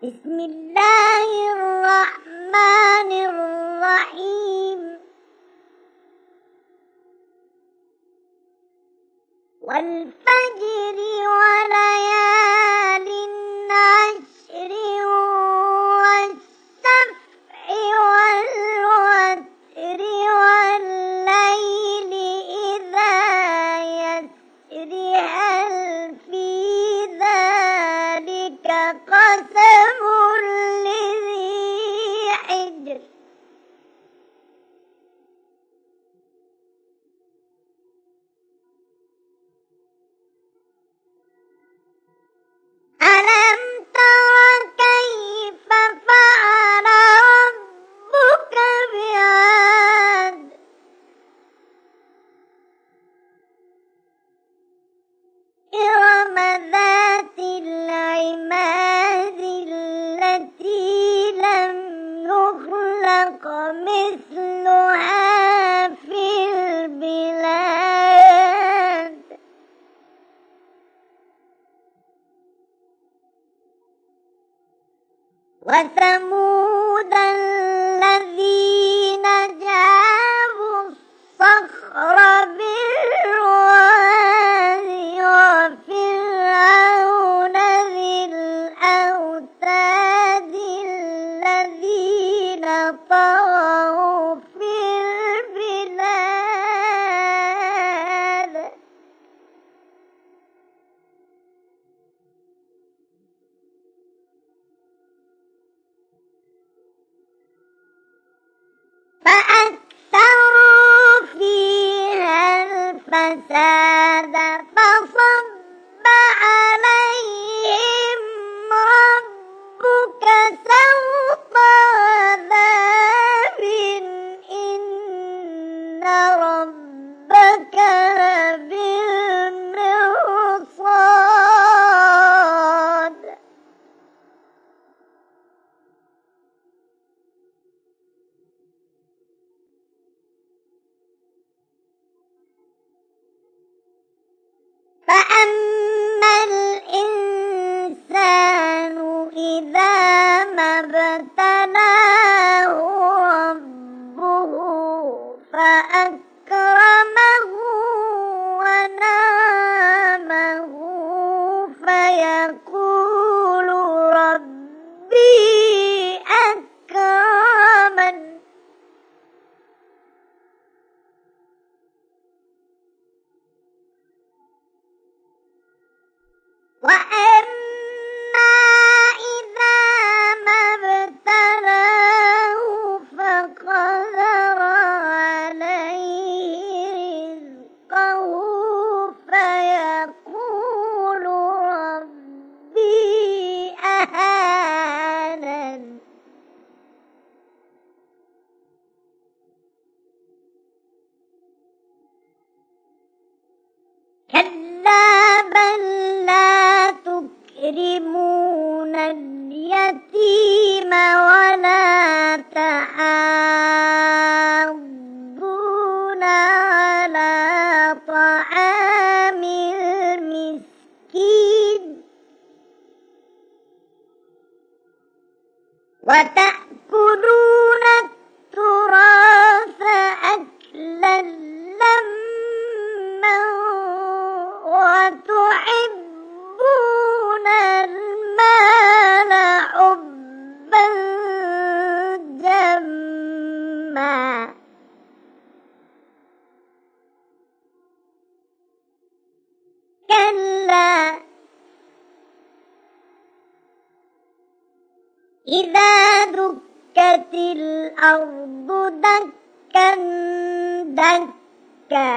بسم الله الرحمن الرحيم. والفجر وليال عشر والشفع والوتر والليل إذا يسر هل في ذلك قسم لذي حجر ألم تر كيف فعل ربك بعاد إرم ذات العماد التي لم يخلق مثلها في البلاد وثمود الذين جابوا الصخر بالواد وفرعون ذي الأوتاد الذين طغوا في البلاد فأكثروا فيها الفساد فصب عليهم ربك سوط عذاب إن ربك لبالمرصاد فأما الإنسان إذا ما ابتلاه ربه فأكرمه ونعمه فيقول ربي أكرمن وأما إذا ما ابتلاه فقدر عليه رزقه فيقول ربي أهانن كلا بل لا تكرمون اليتيم ولا تحاضون على طعام المسكين وتأكلون التراث أكلا لما وتحبون المال حبا جما كلا إذا دكت الأرض دكا دكا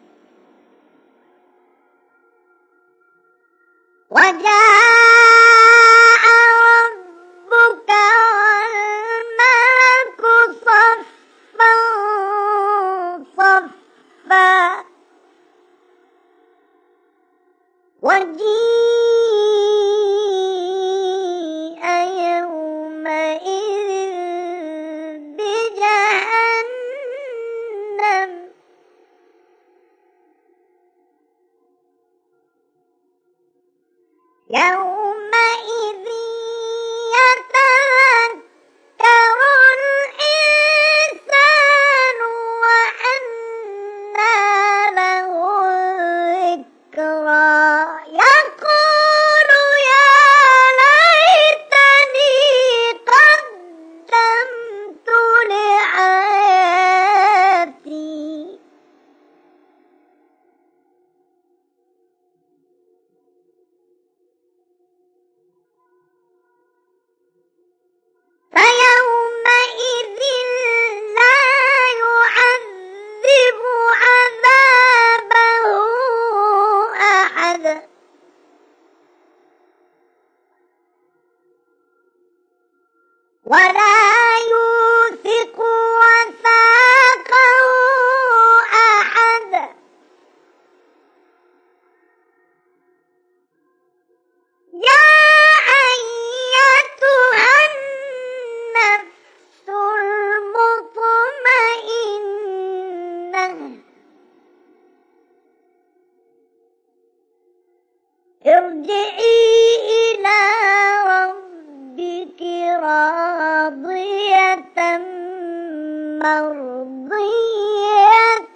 وجاء ربك والملك صفا صفا وجيء يومئذ بجهنم يومئذ ولا يوثق وثاقه أحد. يا أيتها النفس المطمئنة ارجعي إلى ربك راضية مرضية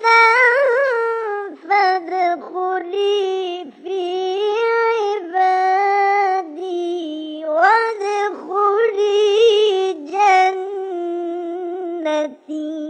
فادخلي في عبادي وادخلي جنتي.